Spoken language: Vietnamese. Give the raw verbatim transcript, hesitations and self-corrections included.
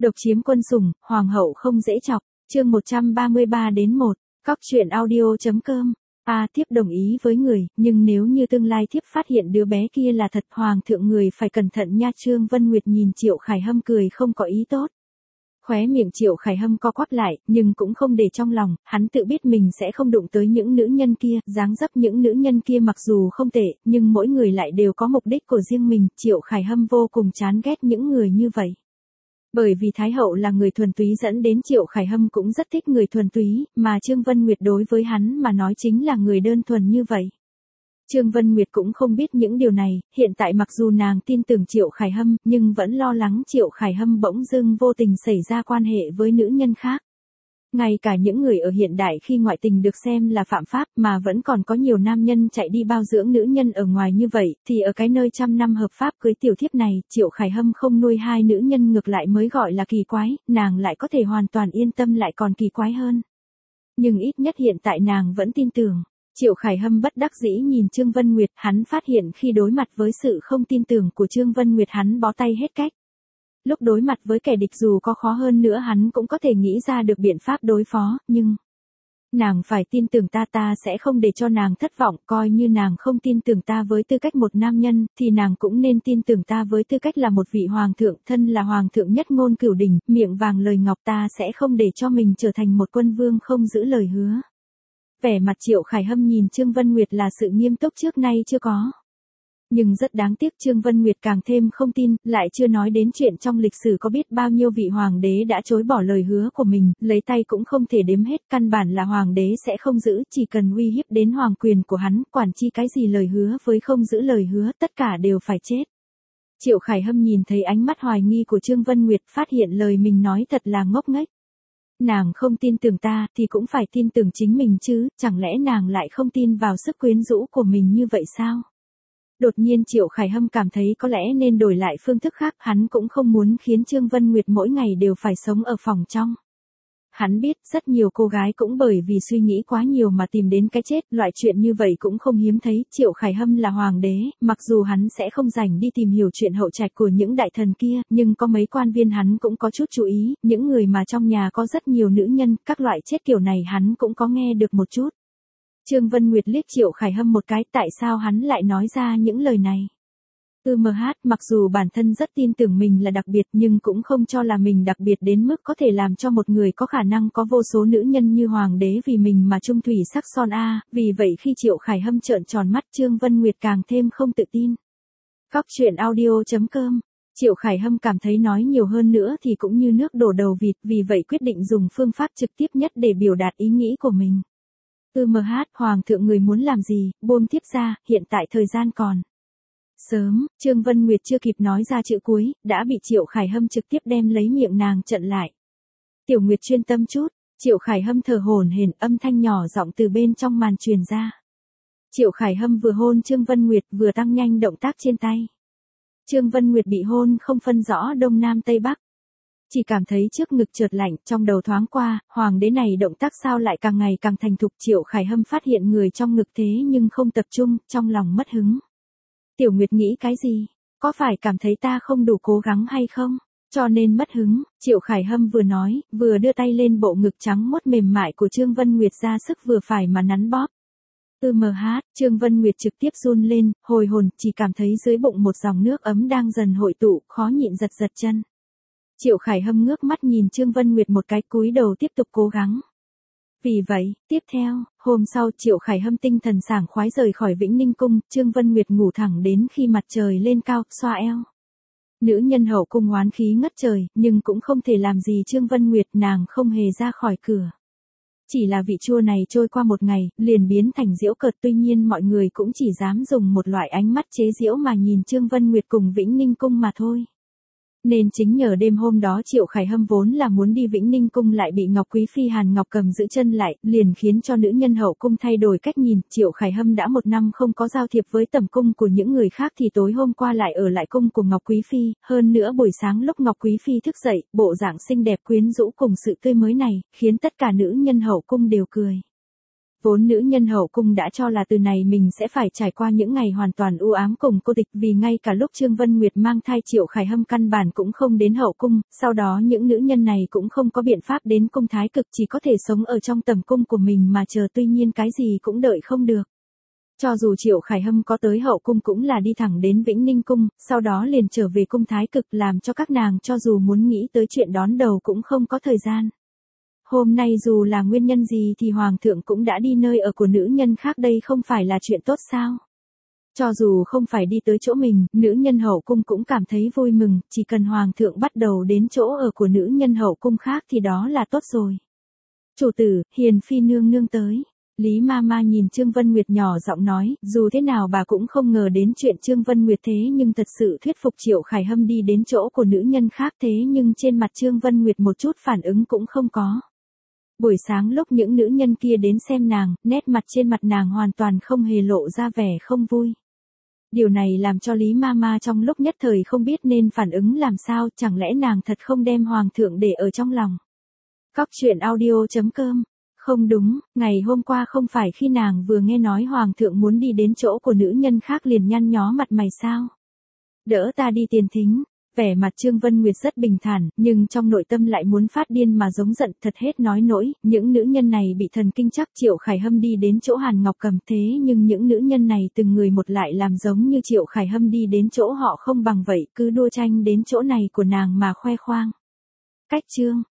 Độc chiếm quân sủng, hoàng hậu không dễ chọc. Chương một trăm ba mươi ba đến một. Cóc truyện audio.com. A thiếp đồng ý với người, nhưng nếu như tương lai thiếp phát hiện đứa bé kia là thật, hoàng thượng người phải cẩn thận nha. Trương Vân Nguyệt nhìn Triệu Khải Hâm cười không có ý tốt. Khóe miệng Triệu Khải Hâm co quắp lại, nhưng cũng không để trong lòng, hắn tự biết mình sẽ không đụng tới những nữ nhân kia, dáng dấp những nữ nhân kia mặc dù không tệ, nhưng mỗi người lại đều có mục đích của riêng mình. Triệu Khải Hâm vô cùng chán ghét những người như vậy. Bởi vì Thái hậu là người thuần túy dẫn đến Triệu Khải Hâm cũng rất thích người thuần túy, mà Trương Vân Nguyệt đối với hắn mà nói chính là người đơn thuần như vậy. Trương Vân Nguyệt cũng không biết những điều này, hiện tại mặc dù nàng tin tưởng Triệu Khải Hâm, nhưng vẫn lo lắng Triệu Khải Hâm bỗng dưng vô tình xảy ra quan hệ với nữ nhân khác. Ngay cả những người ở hiện đại khi ngoại tình được xem là phạm pháp mà vẫn còn có nhiều nam nhân chạy đi bao dưỡng nữ nhân ở ngoài như vậy, thì ở cái nơi trăm năm hợp pháp cưới tiểu thiếp này, Triệu Khải Hâm không nuôi hai nữ nhân ngược lại mới gọi là kỳ quái, nàng lại có thể hoàn toàn yên tâm lại còn kỳ quái hơn. Nhưng ít nhất hiện tại nàng vẫn tin tưởng. Triệu Khải Hâm bất đắc dĩ nhìn Trương Vân Nguyệt, hắn phát hiện khi đối mặt với sự không tin tưởng của Trương Vân Nguyệt hắn bó tay hết cách. Lúc đối mặt với kẻ địch dù có khó hơn nữa hắn cũng có thể nghĩ ra được biện pháp đối phó, nhưng... Nàng phải tin tưởng ta, ta sẽ không để cho nàng thất vọng, coi như nàng không tin tưởng ta với tư cách một nam nhân, thì nàng cũng nên tin tưởng ta với tư cách là một vị hoàng thượng, thân là hoàng thượng nhất ngôn cửu đỉnh, miệng vàng lời ngọc, ta sẽ không để cho mình trở thành một quân vương không giữ lời hứa. Vẻ mặt Triệu Khải Hâm nhìn Trương Vân Nguyệt là sự nghiêm túc trước nay chưa có. Nhưng rất đáng tiếc Trương Vân Nguyệt càng thêm không tin, lại chưa nói đến chuyện trong lịch sử có biết bao nhiêu vị hoàng đế đã chối bỏ lời hứa của mình, lấy tay cũng không thể đếm hết, căn bản là hoàng đế sẽ không giữ, chỉ cần uy hiếp đến hoàng quyền của hắn, quản chi cái gì lời hứa với không giữ lời hứa, tất cả đều phải chết. Triệu Khải Hâm nhìn thấy ánh mắt hoài nghi của Trương Vân Nguyệt, phát hiện lời mình nói thật là ngốc nghếch. Nàng không tin tưởng ta thì cũng phải tin tưởng chính mình chứ, chẳng lẽ nàng lại không tin vào sức quyến rũ của mình như vậy sao? Đột nhiên Triệu Khải Hâm cảm thấy có lẽ nên đổi lại phương thức khác, hắn cũng không muốn khiến Trương Vân Nguyệt mỗi ngày đều phải sống ở phòng trong. Hắn biết rất nhiều cô gái cũng bởi vì suy nghĩ quá nhiều mà tìm đến cái chết, loại chuyện như vậy cũng không hiếm thấy. Triệu Khải Hâm là hoàng đế, mặc dù hắn sẽ không rảnh đi tìm hiểu chuyện hậu trạch của những đại thần kia, nhưng có mấy quan viên hắn cũng có chút chú ý, những người mà trong nhà có rất nhiều nữ nhân, các loại chết kiểu này hắn cũng có nghe được một chút. Trương Vân Nguyệt liếc Triệu Khải Hâm một cái, tại sao hắn lại nói ra những lời này? Ừ mh, mặc dù bản thân rất tin tưởng mình là đặc biệt nhưng cũng không cho là mình đặc biệt đến mức có thể làm cho một người có khả năng có vô số nữ nhân như hoàng đế vì mình mà trung thủy sắc son a, vì vậy khi Triệu Khải Hâm trợn tròn mắt Trương Vân Nguyệt càng thêm không tự tin. Cóc truyện audio.com. Triệu Khải Hâm cảm thấy nói nhiều hơn nữa thì cũng như nước đổ đầu vịt, vì vậy quyết định dùng phương pháp trực tiếp nhất để biểu đạt ý nghĩ của mình. Ừ mh, hoàng thượng người muốn làm gì, buông thiếp ra, hiện tại thời gian còn sớm. Trương Vân Nguyệt chưa kịp nói ra chữ cuối, đã bị Triệu Khải Hâm trực tiếp đem lấy miệng nàng chặn lại. Tiểu Nguyệt chuyên tâm chút. Triệu Khải Hâm thở hổn hển, âm thanh nhỏ giọng từ bên trong màn truyền ra. Triệu Khải Hâm vừa hôn Trương Vân Nguyệt vừa tăng nhanh động tác trên tay. Trương Vân Nguyệt bị hôn không phân rõ đông nam tây bắc. Chỉ cảm thấy trước ngực chợt lạnh, trong đầu thoáng qua, hoàng đế này động tác sao lại càng ngày càng thành thục. Triệu Khải Hâm phát hiện người trong ngực thế nhưng không tập trung, trong lòng mất hứng. Tiểu Nguyệt nghĩ cái gì? Có phải cảm thấy ta không đủ cố gắng hay không? Cho nên mất hứng. Triệu Khải Hâm vừa nói, vừa đưa tay lên bộ ngực trắng muốt mềm mại của Trương Vân Nguyệt ra sức vừa phải mà nắn bóp. Ừ mh, Trương Vân Nguyệt trực tiếp run lên, hồi hồn, chỉ cảm thấy dưới bụng một dòng nước ấm đang dần hội tụ, khó nhịn giật giật chân. Triệu Khải Hâm ngước mắt nhìn Trương Vân Nguyệt một cái, cúi đầu tiếp tục cố gắng. Vì vậy, tiếp theo, hôm sau Triệu Khải Hâm tinh thần sảng khoái rời khỏi Vĩnh Ninh Cung, Trương Vân Nguyệt ngủ thẳng đến khi mặt trời lên cao, xoa eo. Nữ nhân hậu cung oán khí ngất trời, nhưng cũng không thể làm gì Trương Vân Nguyệt, nàng không hề ra khỏi cửa. Chỉ là vị chua này trôi qua một ngày, liền biến thành giễu cợt, tuy nhiên mọi người cũng chỉ dám dùng một loại ánh mắt chế giễu mà nhìn Trương Vân Nguyệt cùng Vĩnh Ninh Cung mà thôi. Nên chính nhờ đêm hôm đó Triệu Khải Hâm vốn là muốn đi Vĩnh Ninh Cung lại bị Ngọc Quý Phi Hàn Ngọc Cầm giữ chân lại, liền khiến cho nữ nhân hậu cung thay đổi cách nhìn. Triệu Khải Hâm đã một năm không có giao thiệp với tẩm cung của những người khác thì tối hôm qua lại ở lại cung của Ngọc Quý Phi, hơn nữa buổi sáng lúc Ngọc Quý Phi thức dậy, bộ dạng xinh đẹp quyến rũ cùng sự tươi mới này, khiến tất cả nữ nhân hậu cung đều cười. Vốn nữ nhân hậu cung đã cho là từ này mình sẽ phải trải qua những ngày hoàn toàn u ám cùng cô tịch, vì ngay cả lúc Trương Vân Nguyệt mang thai Triệu Khải Hâm căn bản cũng không đến hậu cung, sau đó những nữ nhân này cũng không có biện pháp đến cung thái cực, chỉ có thể sống ở trong tầm cung của mình mà chờ, tuy nhiên cái gì cũng đợi không được. Cho dù Triệu Khải Hâm có tới hậu cung cũng là đi thẳng đến Vĩnh Ninh cung, sau đó liền trở về cung thái cực, làm cho các nàng cho dù muốn nghĩ tới chuyện đón đầu cũng không có thời gian. Hôm nay dù là nguyên nhân gì thì Hoàng thượng cũng đã đi nơi ở của nữ nhân khác, đây không phải là chuyện tốt sao? Cho dù không phải đi tới chỗ mình, nữ nhân hậu cung cũng cảm thấy vui mừng, chỉ cần Hoàng thượng bắt đầu đến chỗ ở của nữ nhân hậu cung khác thì đó là tốt rồi. Chủ tử, Hiền Phi nương nương tới. Lý ma ma nhìn Trương Vân Nguyệt nhỏ giọng nói, dù thế nào bà cũng không ngờ đến chuyện Trương Vân Nguyệt thế nhưng thật sự thuyết phục Triệu Khải Hâm đi đến chỗ của nữ nhân khác, thế nhưng trên mặt Trương Vân Nguyệt một chút phản ứng cũng không có. Buổi sáng lúc những nữ nhân kia đến xem nàng, nét mặt trên mặt nàng hoàn toàn không hề lộ ra vẻ không vui. Điều này làm cho Lý ma ma trong lúc nhất thời không biết nên phản ứng làm sao, chẳng lẽ nàng thật không đem Hoàng thượng để ở trong lòng. Cóc truyện audio chấm com. Không đúng, ngày hôm qua không phải khi nàng vừa nghe nói Hoàng thượng muốn đi đến chỗ của nữ nhân khác liền nhăn nhó mặt mày sao? Đỡ ta đi tiền thính. Vẻ mặt Trương Vân Nguyệt rất bình thản, nhưng trong nội tâm lại muốn phát điên mà giống giận, thật hết nói nỗi, những nữ nhân này bị thần kinh chắc. Triệu Khải Hâm đi đến chỗ Hàn Ngọc Cầm, thế nhưng những nữ nhân này từng người một lại làm giống như Triệu Khải Hâm đi đến chỗ họ không bằng vậy, cứ đua tranh đến chỗ này của nàng mà khoe khoang. Cách chương